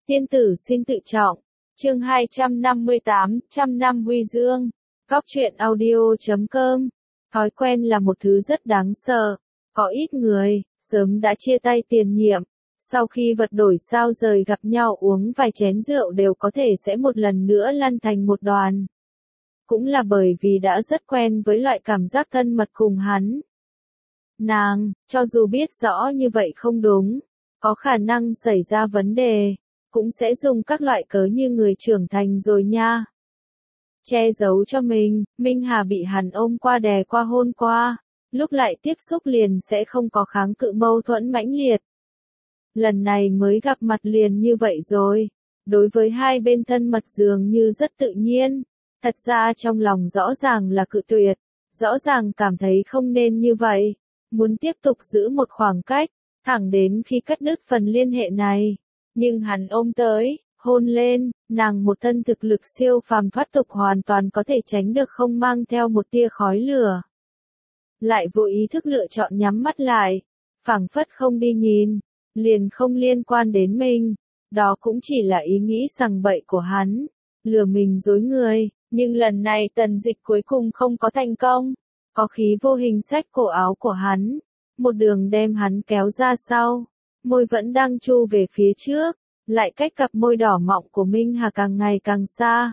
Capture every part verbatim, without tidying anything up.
Tiên tử xin tự trọng. Chương hai trăm năm mươi tám, trăm năm huy dương. Góc truyện audio chấm com. Thói quen là một thứ rất đáng sợ. Có ít người, sớm đã chia tay tiền nhiệm. Sau khi vật đổi sao rời gặp nhau uống vài chén rượu đều có thể sẽ một lần nữa lăn thành một đoàn. Cũng là bởi vì đã rất quen với loại cảm giác thân mật cùng hắn. Nàng, cho dù biết rõ như vậy không đúng, có khả năng xảy ra vấn đề, cũng sẽ dùng các loại cớ như người trưởng thành rồi nha. Che giấu cho mình, Minh Hà bị hắn ôm qua đè qua hôn qua, lúc lại tiếp xúc liền sẽ không có kháng cự mâu thuẫn mãnh liệt. Lần này mới gặp mặt liền như vậy rồi, đối với hai bên thân mật dường như rất tự nhiên, thật ra trong lòng rõ ràng là cự tuyệt, rõ ràng cảm thấy không nên như vậy, muốn tiếp tục giữ một khoảng cách, thẳng đến khi cắt đứt phần liên hệ này. Nhưng hắn ôm tới, hôn lên, nàng một thân thực lực siêu phàm thoát tục hoàn toàn có thể tránh được không mang theo một tia khói lửa. Lại vô ý thức lựa chọn nhắm mắt lại, phảng phất không đi nhìn, liền không liên quan đến mình, đó cũng chỉ là ý nghĩ sằng bậy của hắn, lừa mình dối người, nhưng lần này Tần Dịch cuối cùng không có thành công, có khí vô hình xách cổ áo của hắn, một đường đem hắn kéo ra sau. Môi vẫn đang chu về phía trước, lại cách cặp môi đỏ mọng của Minh Hà càng ngày càng xa.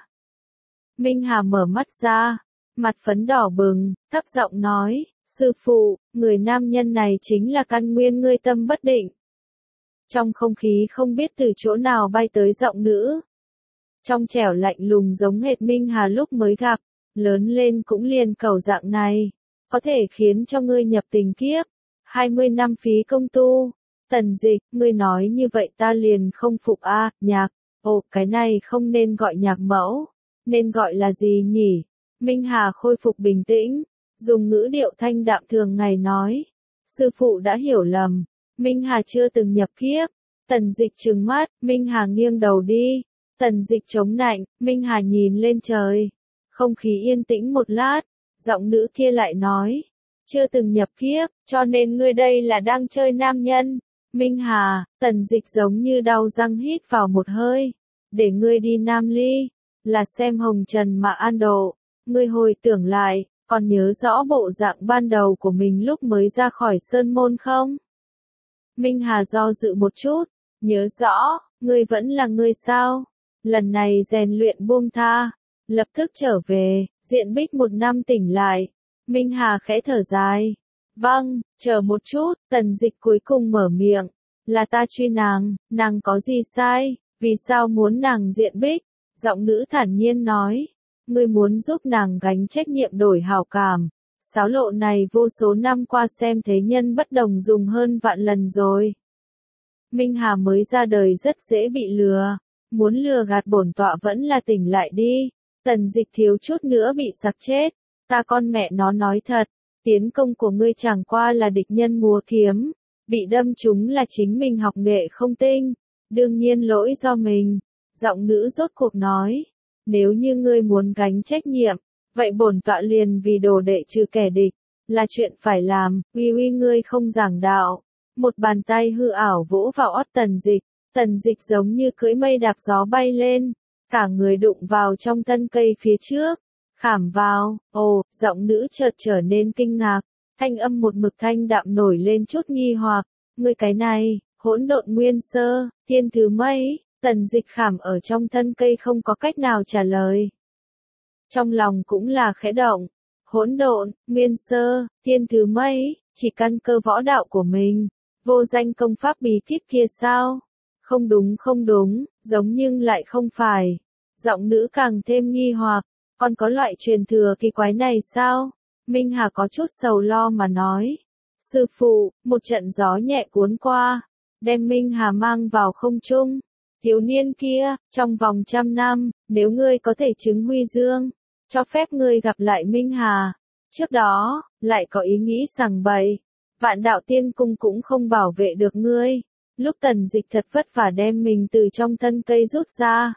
Minh Hà mở mắt ra, mặt phấn đỏ bừng, thấp giọng nói, sư phụ, người nam nhân này chính là căn nguyên ngươi tâm bất định. Trong không khí không biết từ chỗ nào bay tới giọng nữ. Trong trẻo lạnh lùng giống hệt Minh Hà lúc mới gặp, lớn lên cũng liền cầu dạng này, có thể khiến cho ngươi nhập tình kiếp, hai mươi năm phí công tu. Tần Dịch, ngươi nói như vậy ta liền không phục a, à, nhạc, ồ, cái này không nên gọi nhạc mẫu, nên gọi là gì nhỉ? Minh Hà khôi phục bình tĩnh, dùng ngữ điệu thanh đạm thường ngày nói, sư phụ đã hiểu lầm, Minh Hà chưa từng nhập kiếp. Tần Dịch trừng mắt, Minh Hà nghiêng đầu đi, Tần Dịch chống nạnh, Minh Hà nhìn lên trời, không khí yên tĩnh một lát, giọng nữ kia lại nói, chưa từng nhập kiếp, cho nên ngươi đây là đang chơi nam nhân. Minh Hà, Tần Dịch giống như đau răng hít vào một hơi, để ngươi đi Nam Ly, là xem hồng trần mà an độ, ngươi hồi tưởng lại, còn nhớ rõ bộ dạng ban đầu của mình lúc mới ra khỏi sơn môn không? Minh Hà do dự một chút, nhớ rõ, ngươi vẫn là ngươi sao? Lần này rèn luyện buông tha, lập tức trở về, Diện Bích một năm tỉnh lại, Minh Hà khẽ thở dài. Vâng, chờ một chút, Tần Dịch cuối cùng mở miệng, là ta truy nàng, nàng có gì sai, vì sao muốn nàng Diện Bích? Giọng nữ thản nhiên nói, ngươi muốn giúp nàng gánh trách nhiệm đổi hảo cảm, xáo lộ này vô số năm qua xem thế nhân bất đồng dùng hơn vạn lần rồi. Minh Hà mới ra đời rất dễ bị lừa, muốn lừa gạt bổn tọa vẫn là tỉnh lại đi. Tần Dịch thiếu chút nữa bị sặc chết, ta con mẹ nó nói thật. Tiến công của ngươi chẳng qua là địch nhân múa kiếm, bị đâm trúng là chính mình học nghệ không tinh, đương nhiên lỗi do mình. Giọng nữ rốt cuộc nói, nếu như ngươi muốn gánh trách nhiệm, vậy bổn tọa liền vì đồ đệ trừ kẻ địch, là chuyện phải làm, uy uy ngươi không giảng đạo. Một bàn tay hư ảo vỗ vào ót Tần Dịch, Tần Dịch giống như cưỡi mây đạp gió bay lên, cả người đụng vào trong thân cây phía trước. Khảm vào, ồ, giọng nữ chợt trở nên kinh ngạc, thanh âm một mực thanh đạm nổi lên chút nghi hoặc, ngươi cái này, hỗn độn nguyên sơ, thiên thứ mấy? Tần Dịch khảm ở trong thân cây không có cách nào trả lời. Trong lòng cũng là khẽ động, hỗn độn, nguyên sơ, thiên thứ mấy, chỉ căn cơ võ đạo của mình, vô danh công pháp bí kíp kia sao? Không đúng không đúng, giống nhưng lại không phải. Giọng nữ càng thêm nghi hoặc. Còn có loại truyền thừa kỳ quái này sao? Minh Hà có chút sầu lo mà nói. Sư phụ, một trận gió nhẹ cuốn qua, đem Minh Hà mang vào không trung. Thiếu niên kia, trong vòng trăm năm, nếu ngươi có thể chứng huy dương, cho phép ngươi gặp lại Minh Hà. Trước đó, lại có ý nghĩ sằng bậy, Vạn Đạo Tiên Cung cũng không bảo vệ được ngươi. Lúc Tần Dịch thật vất vả đem mình từ trong thân cây rút ra.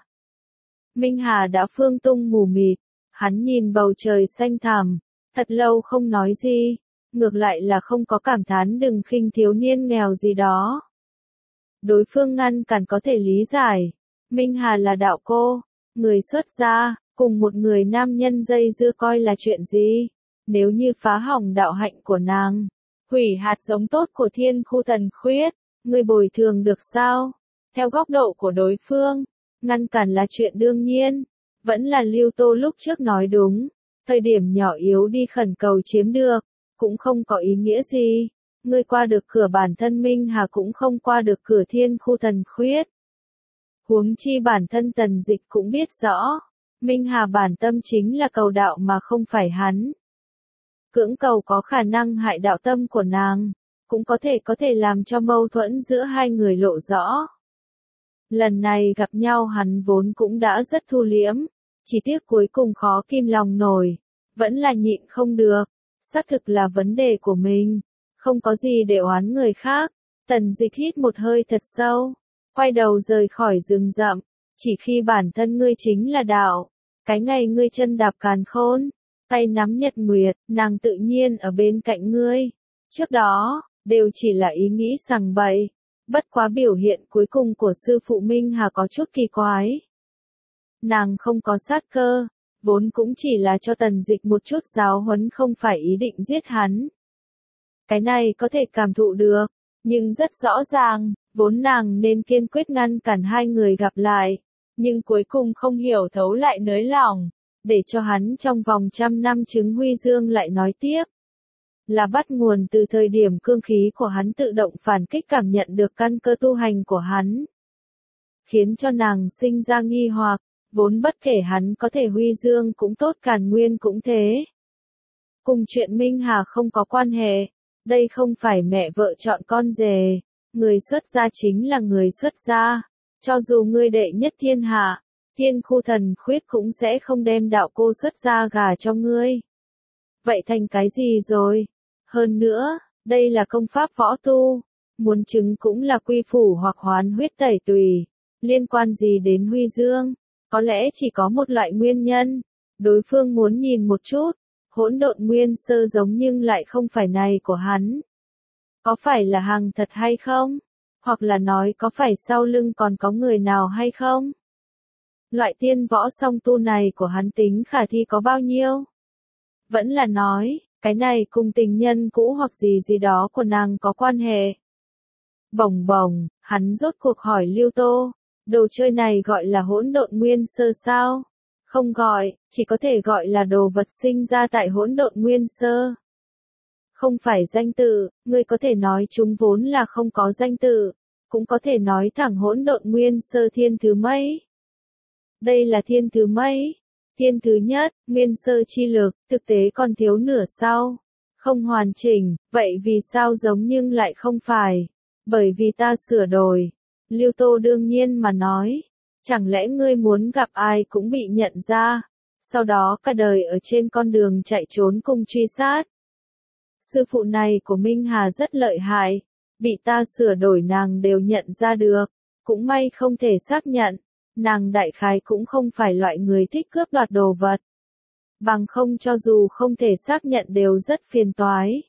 Minh Hà đã phương tung mù mịt. Hắn nhìn bầu trời xanh thẳm, thật lâu không nói gì, ngược lại là không có cảm thán đừng khinh thiếu niên nghèo gì đó. Đối phương ngăn cản có thể lý giải, Minh Hà là đạo cô, người xuất gia, cùng một người nam nhân dây dưa coi là chuyện gì? Nếu như phá hỏng đạo hạnh của nàng, hủy hạt giống tốt của thiên khu thần khuyết, người bồi thường được sao? Theo góc độ của đối phương, ngăn cản là chuyện đương nhiên, vẫn là Lưu Tô lúc trước nói đúng, thời điểm nhỏ yếu đi khẩn cầu chiếm được, cũng không có ý nghĩa gì, ngươi qua được cửa bản thân Minh Hà cũng không qua được cửa thiên khu thần khuyết. Huống chi bản thân Tần Dịch cũng biết rõ, Minh Hà bản tâm chính là cầu đạo mà không phải hắn. Cưỡng cầu có khả năng hại đạo tâm của nàng, cũng có thể có thể làm cho mâu thuẫn giữa hai người lộ rõ. Lần này gặp nhau hắn vốn cũng đã rất thu liễm, chỉ tiếc cuối cùng khó kim lòng nổi, vẫn là nhịn không được, xác thực là vấn đề của mình, không có gì để oán người khác. Tần Dịch hít một hơi thật sâu, quay đầu rời khỏi rừng rậm, chỉ khi bản thân ngươi chính là đạo, cái ngày ngươi chân đạp càn khôn, tay nắm nhật nguyệt, nàng tự nhiên ở bên cạnh ngươi. Trước đó, đều chỉ là ý nghĩ sằng bậy, bất quá biểu hiện cuối cùng của sư phụ Minh Hà có chút kỳ quái. Nàng không có sát cơ, vốn cũng chỉ là cho Tần Dịch một chút giáo huấn không phải ý định giết hắn. Cái này có thể cảm thụ được, nhưng rất rõ ràng, vốn nàng nên kiên quyết ngăn cản hai người gặp lại, nhưng cuối cùng không hiểu thấu lại nới lỏng, để cho hắn trong vòng trăm năm chứng huy dương lại nói tiếp. Là bắt nguồn từ thời điểm cương khí của hắn tự động phản kích cảm nhận được căn cơ tu hành của hắn. Khiến cho nàng sinh ra nghi hoặc, vốn bất kể hắn có thể huy dương cũng tốt Càn Nguyên cũng thế. Cùng chuyện Minh Hà không có quan hệ, đây không phải mẹ vợ chọn con rể, người xuất gia chính là người xuất gia, cho dù ngươi đệ nhất thiên hạ, thiên khu thần khuyết cũng sẽ không đem đạo cô xuất gia gả cho ngươi. Vậy thành cái gì rồi? Hơn nữa, đây là công pháp võ tu, muốn chứng cũng là quy phủ hoặc hoán huyết tẩy tùy, liên quan gì đến huy dương? Có lẽ chỉ có một loại nguyên nhân, đối phương muốn nhìn một chút, hỗn độn nguyên sơ giống nhưng lại không phải này của hắn. Có phải là hàng thật hay không? Hoặc là nói có phải sau lưng còn có người nào hay không? Loại tiên võ song tu này của hắn tính khả thi có bao nhiêu? Vẫn là nói, cái này cùng tình nhân cũ hoặc gì gì đó của nàng có quan hệ. Bồng bồng, hắn rốt cuộc hỏi Lưu Tô, đồ chơi này gọi là hỗn độn nguyên sơ sao? Không gọi, chỉ có thể gọi là đồ vật sinh ra tại hỗn độn nguyên sơ. Không phải danh tự, ngươi có thể nói chúng vốn là không có danh tự, cũng có thể nói thẳng hỗn độn nguyên sơ thiên thứ mấy. Đây là thiên thứ mấy? Thiên thứ nhất, nguyên sơ chi lực, thực tế còn thiếu nửa sau. Không hoàn chỉnh, vậy vì sao giống nhưng lại không phải? Bởi vì ta sửa đổi. Lưu Tô đương nhiên mà nói. Chẳng lẽ ngươi muốn gặp ai cũng bị nhận ra, sau đó cả đời ở trên con đường chạy trốn cùng truy sát. Sư phụ này của Minh Hà rất lợi hại, bị ta sửa đổi nàng đều nhận ra được, cũng may không thể xác nhận, nàng đại khái cũng không phải loại người thích cướp đoạt đồ vật. Bằng không cho dù không thể xác nhận đều rất phiền toái.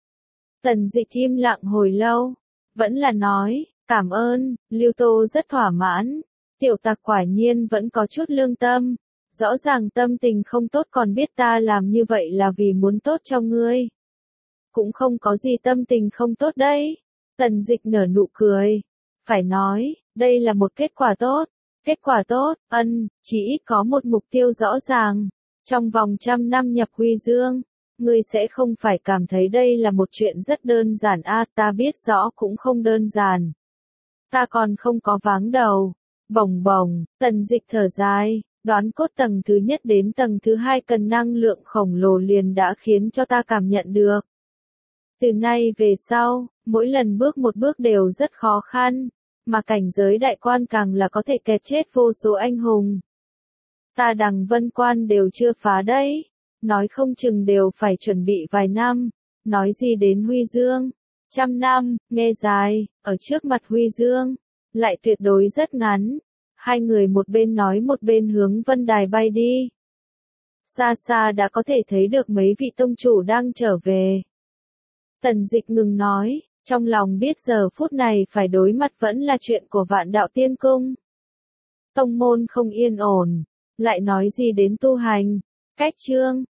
Tần Dịch im lặng hồi lâu, vẫn là nói, cảm ơn, Lưu Tô rất thỏa mãn. Tiểu tặc quả nhiên vẫn có chút lương tâm, rõ ràng tâm tình không tốt còn biết ta làm như vậy là vì muốn tốt cho ngươi. Cũng không có gì tâm tình không tốt đấy. Tần Dịch nở nụ cười. Phải nói, đây là một kết quả tốt. Kết quả tốt, ân, chỉ ít có một mục tiêu rõ ràng. Trong vòng trăm năm nhập huy dương, ngươi sẽ không phải cảm thấy đây là một chuyện rất đơn giản a, ta biết rõ cũng không đơn giản. Ta còn không có váng đầu. Bồng bồng, Tần Dịch thở dài, đoán cốt tầng thứ nhất đến tầng thứ hai cần năng lượng khổng lồ liền đã khiến cho ta cảm nhận được. Từ nay về sau, mỗi lần bước một bước đều rất khó khăn, mà cảnh giới đại quan càng là có thể kẹt chết vô số anh hùng. Ta Đằng Vân Quan đều chưa phá đấy, nói không chừng đều phải chuẩn bị vài năm, nói gì đến huy dương, trăm năm, nghe dài, ở trước mặt huy dương. Lại tuyệt đối rất ngắn. Hai người một bên nói một bên hướng vân đài bay đi. Xa xa đã có thể thấy được mấy vị tông chủ đang trở về. Tần Dịch ngừng nói, trong lòng biết giờ phút này phải đối mặt vẫn là chuyện của Vạn Đạo Tiên Cung. tông môn không yên ổn, lại nói gì đến tu hành. Cách chương